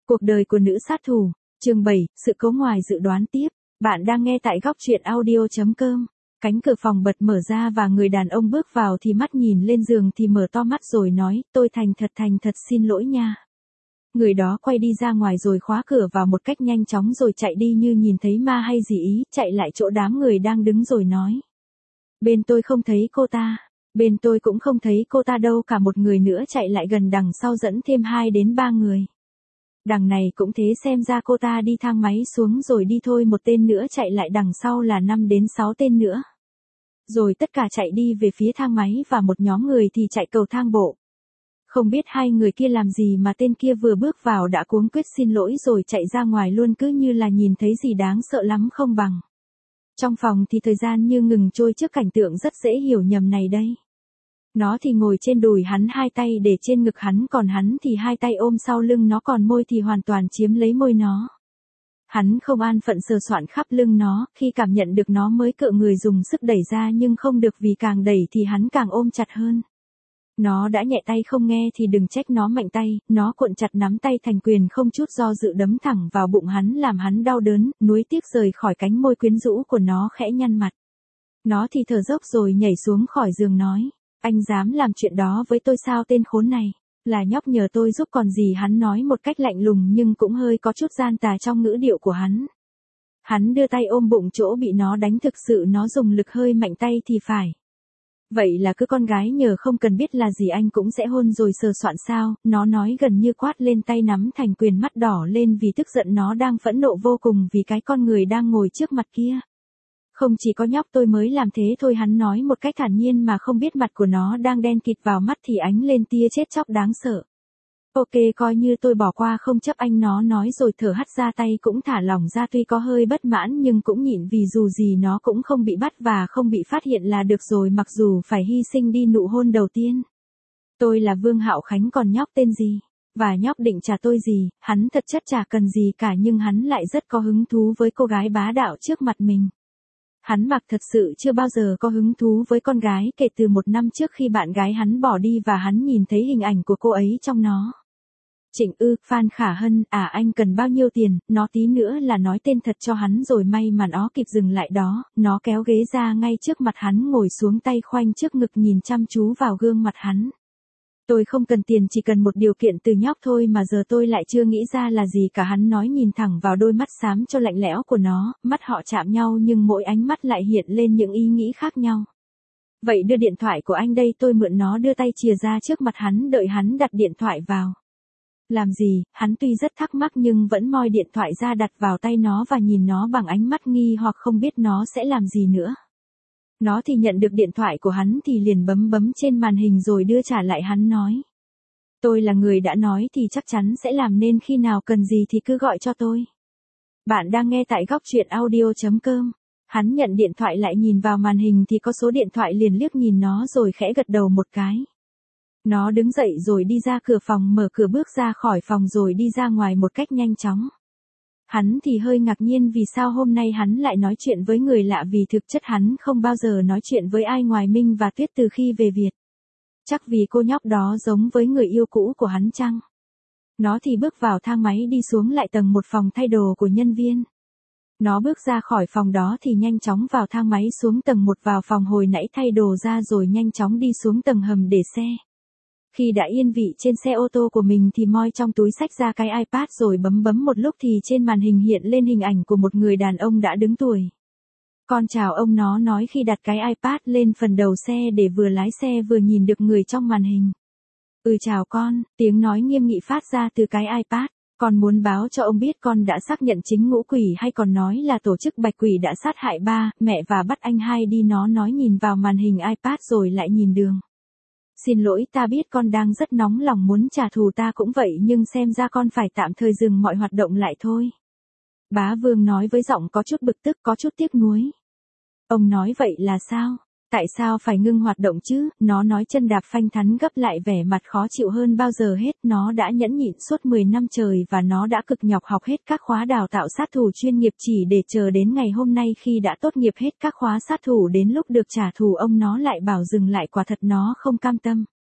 Cuộc đời của nữ sát thủ, chương 7, sự cố ngoài dự đoán tiếp. Bạn đang nghe tại góc truyện audio.com. Cánh cửa phòng bật mở ra và người đàn ông bước vào thì mắt nhìn lên giường thì mở to mắt rồi nói, tôi thành thật xin lỗi nha. Người đó quay đi ra ngoài rồi khóa cửa vào một cách nhanh chóng rồi chạy đi như nhìn thấy ma hay gì ý, chạy lại chỗ đám người đang đứng rồi nói. Bên tôi không thấy cô ta. Bên tôi cũng không thấy cô ta đâu cả. Một người nữa chạy lại gần đằng sau dẫn thêm 2 đến 3 người. Đằng này cũng thế, xem ra cô ta đi thang máy xuống rồi đi thôi. Một tên nữa chạy lại đằng sau là 5 đến 6 tên nữa. Rồi tất cả chạy đi về phía thang máy và một nhóm người thì chạy cầu thang bộ. Không biết 2 người kia làm gì mà tên kia vừa bước vào đã cuống quýt xin lỗi rồi chạy ra ngoài luôn, cứ như là nhìn thấy gì đáng sợ lắm không bằng. Trong phòng thì thời gian như ngừng trôi trước cảnh tượng rất dễ hiểu nhầm này đây. Nó thì ngồi trên đùi hắn, 2 tay để trên ngực hắn, còn hắn thì 2 tay ôm sau lưng nó, còn môi thì hoàn toàn chiếm lấy môi nó. Hắn không an phận sờ soạn khắp lưng nó, khi cảm nhận được nó mới cựa người dùng sức đẩy ra nhưng không được, vì càng đẩy thì hắn càng ôm chặt hơn. Nó đã nhẹ tay không nghe thì đừng trách nó mạnh tay, nó cuộn chặt nắm tay thành quyền không chút do dự đấm thẳng vào bụng hắn làm hắn đau đớn, nuối tiếc rời khỏi cánh môi quyến rũ của nó, khẽ nhăn mặt. Nó thì thở dốc rồi nhảy xuống khỏi giường nói, anh dám làm chuyện đó với tôi sao tên khốn này, là nhóc nhờ tôi giúp còn gì. Hắn nói một cách lạnh lùng nhưng cũng hơi có chút gian tà trong ngữ điệu của hắn. Hắn đưa tay ôm bụng chỗ bị nó đánh, thực sự nó dùng lực hơi mạnh tay thì phải. Vậy là cứ con gái nhờ không cần biết là gì anh cũng sẽ hôn rồi sờ soạn sao, nó nói gần như quát lên, tay nắm thành quyền, mắt đỏ lên vì tức giận. Nó đang phẫn nộ vô cùng vì cái con người đang ngồi trước mặt kia. Không chỉ có nhóc tôi mới làm thế thôi, hắn nói một cách thản nhiên mà không biết mặt của nó đang đen kịt, vào mắt thì ánh lên tia chết chóc đáng sợ. Ok, coi như tôi bỏ qua không chấp anh, nó nói rồi thở hắt ra, tay cũng thả lỏng ra, tuy có hơi bất mãn nhưng cũng nhịn vì dù gì nó cũng không bị bắt và không bị phát hiện là được rồi, mặc dù phải hy sinh đi nụ hôn đầu tiên. Tôi là Vương Hạo Khánh, còn nhóc tên gì? Và nhóc định trả tôi gì? Hắn thật chất chả cần gì cả nhưng hắn lại rất có hứng thú với cô gái bá đạo trước mặt mình. Hắn mặc thật sự chưa bao giờ có hứng thú với con gái kể từ 1 năm trước khi bạn gái hắn bỏ đi và hắn nhìn thấy hình ảnh của cô ấy trong nó. Trịnh Ư, Phan Khả Hân, anh cần bao nhiêu tiền, nó tí nữa là nói tên thật cho hắn rồi, may mà nó kịp dừng lại đó, nó kéo ghế ra ngay trước mặt hắn ngồi xuống, tay khoanh trước ngực nhìn chăm chú vào gương mặt hắn. Tôi không cần tiền, chỉ cần một điều kiện từ nhóc thôi mà giờ tôi lại chưa nghĩ ra là gì cả, hắn nói nhìn thẳng vào đôi mắt xám cho lạnh lẽo của nó, mắt họ chạm nhau nhưng mỗi ánh mắt lại hiện lên những ý nghĩ khác nhau. Vậy đưa điện thoại của anh đây, tôi mượn. Nó đưa tay chìa ra trước mặt hắn, đợi hắn đặt điện thoại vào. Làm gì? Hắn tuy rất thắc mắc nhưng vẫn moi điện thoại ra đặt vào tay nó và nhìn nó bằng ánh mắt nghi hoặc không biết nó sẽ làm gì nữa. Nó thì nhận được điện thoại của hắn thì liền bấm trên màn hình rồi đưa trả lại. Hắn nói, tôi là người đã nói thì chắc chắn sẽ làm, nên khi nào cần gì thì cứ gọi cho tôi. Bạn đang nghe tại góc truyện audio.com. Hắn nhận điện thoại lại nhìn vào màn hình thì có số điện thoại, liền liếc nhìn nó rồi khẽ gật đầu một cái. Nó đứng dậy rồi đi ra cửa phòng, mở cửa bước ra khỏi phòng rồi đi ra ngoài một cách nhanh chóng. Hắn thì hơi ngạc nhiên vì sao hôm nay hắn lại nói chuyện với người lạ, vì thực chất hắn không bao giờ nói chuyện với ai ngoài Minh và Tuyết từ khi về Việt. Chắc vì cô nhóc đó giống với người yêu cũ của hắn chăng? Nó thì bước vào thang máy đi xuống lại tầng 1 phòng thay đồ của nhân viên. Nó bước ra khỏi phòng đó thì nhanh chóng vào thang máy xuống tầng 1 vào phòng hồi nãy thay đồ ra rồi nhanh chóng đi xuống tầng hầm để xe. Khi đã yên vị trên xe ô tô của mình thì moi trong túi xách ra cái iPad rồi bấm một lúc thì trên màn hình hiện lên hình ảnh của một người đàn ông đã đứng tuổi. Con chào ông, nó nói khi đặt cái iPad lên phần đầu xe để vừa lái xe vừa nhìn được người trong màn hình. Chào con, tiếng nói nghiêm nghị phát ra từ cái iPad. Con muốn báo cho ông biết con đã xác nhận chính ngũ quỷ, hay còn nói là tổ chức bạch quỷ đã sát hại ba, mẹ và bắt anh hai đi, nó nói nhìn vào màn hình iPad rồi lại nhìn đường. Xin lỗi, ta biết con đang rất nóng lòng muốn trả thù, ta cũng vậy, nhưng xem ra con phải tạm thời dừng mọi hoạt động lại thôi. Bá Vương nói với giọng có chút bực tức, có chút tiếc nuối. Ông nói vậy là sao? Tại sao phải ngưng hoạt động chứ? Nó nói chân đạp phanh, thắn gấp lại, vẻ mặt khó chịu hơn bao giờ hết. Nó đã nhẫn nhịn suốt 10 năm trời và nó đã cực nhọc học hết các khóa đào tạo sát thủ chuyên nghiệp chỉ để chờ đến ngày hôm nay khi đã tốt nghiệp hết các khóa sát thủ, đến lúc được trả thù ông nó lại bảo dừng lại, quả thật nó không cam tâm.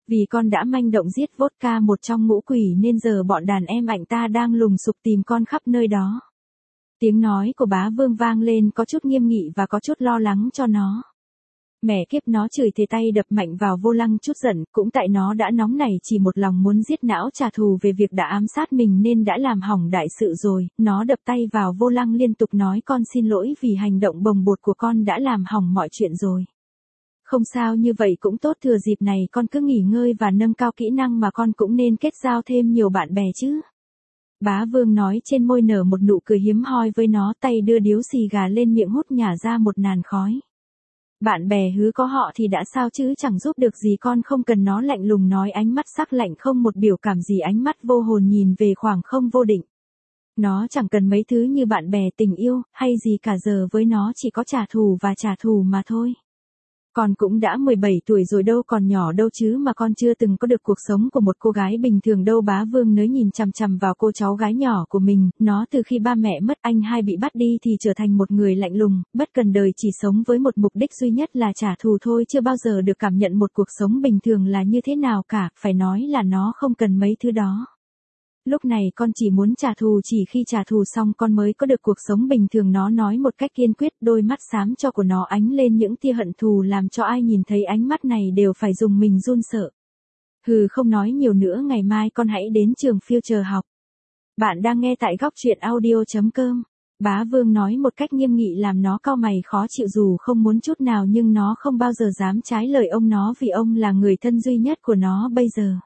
Vì con đã manh động giết vodka một trong ngũ quỷ nên giờ bọn đàn em ảnh ta đang lùng sục tìm con khắp nơi đó. Tiếng nói của bá Vương vang lên có chút nghiêm nghị và có chút lo lắng cho nó. Mẹ kiếp, nó chửi thề, tay đập mạnh vào vô lăng, chút giận, cũng tại nó đã nóng nảy chỉ một lòng muốn giết não trả thù về việc đã ám sát mình nên đã làm hỏng đại sự rồi. Nó đập tay vào vô lăng liên tục nói con xin lỗi vì hành động bồng bột của con đã làm hỏng mọi chuyện rồi. Không sao, như vậy cũng tốt, thừa dịp này con cứ nghỉ ngơi và nâng cao kỹ năng mà con cũng nên kết giao thêm nhiều bạn bè chứ. Bá Vương nói, trên môi nở một nụ cười hiếm hoi với nó, tay đưa điếu xì gà lên miệng hút nhả ra một nàn khói. Bạn bè hứ có họ thì đã sao chứ, chẳng giúp được gì con, không cần. Nó lạnh lùng nói, ánh mắt sắc lạnh không một biểu cảm gì, ánh mắt vô hồn nhìn về khoảng không vô định. Nó chẳng cần mấy thứ như bạn bè, tình yêu, hay gì cả, giờ với nó chỉ có trả thù và trả thù mà thôi. Con cũng đã 17 tuổi rồi đâu còn nhỏ đâu chứ mà con chưa từng có được cuộc sống của một cô gái bình thường đâu. Bá Vương nới nhìn chằm chằm vào cô cháu gái nhỏ của mình, nó từ khi ba mẹ mất, anh hai bị bắt đi thì trở thành một người lạnh lùng, bất cần đời, chỉ sống với một mục đích duy nhất là trả thù thôi, chưa bao giờ được cảm nhận một cuộc sống bình thường là như thế nào cả, phải nói là nó không cần mấy thứ đó. Lúc này con chỉ muốn trả thù, chỉ khi trả thù xong con mới có được cuộc sống bình thường, nó nói một cách kiên quyết, đôi mắt xám cho của nó ánh lên những tia hận thù làm cho ai nhìn thấy ánh mắt này đều phải dùng mình run sợ. Hừ, không nói nhiều nữa, ngày mai con hãy đến trường Future học. Bạn đang nghe tại góc truyện audio.com. Bá Vương nói một cách nghiêm nghị làm nó cau mày khó chịu, dù không muốn chút nào nhưng nó không bao giờ dám trái lời ông nó vì ông là người thân duy nhất của nó bây giờ.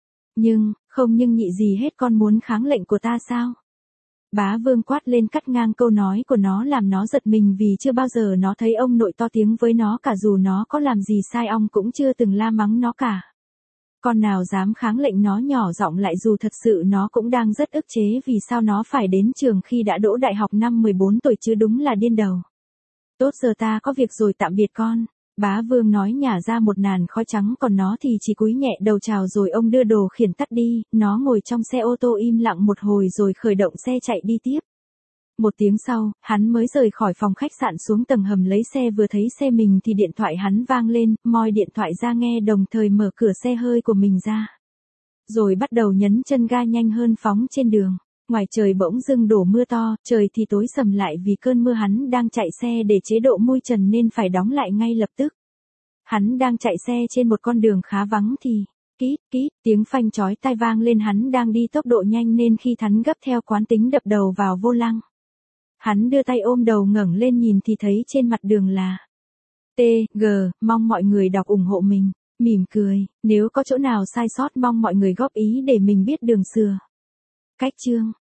Không nhưng nhị gì hết, con muốn kháng lệnh của ta sao? Bá Vương quát lên, cắt ngang câu nói của nó làm nó giật mình vì chưa bao giờ nó thấy ông nội to tiếng với nó cả, dù nó có làm gì sai ông cũng chưa từng la mắng nó cả. Con nào dám kháng lệnh, nó nhỏ giọng lại, dù thật sự nó cũng đang rất ức chế vì sao nó phải đến trường khi đã đỗ đại học năm 14 tuổi chứ, đúng là điên đầu. Tốt, giờ ta có việc rồi, tạm biệt con. Bá Vương nói nhả ra một nàn khói trắng, còn nó thì chỉ cúi nhẹ đầu chào rồi ông đưa đồ khiển tắt đi. Nó ngồi trong xe ô tô im lặng một hồi rồi khởi động xe chạy đi tiếp. Một tiếng sau, hắn mới rời khỏi phòng khách sạn xuống tầng hầm lấy xe, vừa thấy xe mình thì điện thoại hắn vang lên, moi điện thoại ra nghe đồng thời mở cửa xe hơi của mình ra. Rồi bắt đầu nhấn chân ga nhanh hơn phóng trên đường. Ngoài trời bỗng dưng đổ mưa to, trời thì tối sầm lại vì cơn mưa, hắn đang chạy xe để chế độ mui trần nên phải đóng lại ngay lập tức. Hắn đang chạy xe trên một con đường khá vắng thì, kít, tiếng phanh chói tai vang lên, hắn đang đi tốc độ nhanh nên khi thắn gấp theo quán tính đập đầu vào vô lăng. Hắn đưa tay ôm đầu ngẩng lên nhìn thì thấy trên mặt đường là TG, mong mọi người đọc ủng hộ mình, mỉm cười, nếu có chỗ nào sai sót mong mọi người góp ý để mình biết đường sửa. Cách chương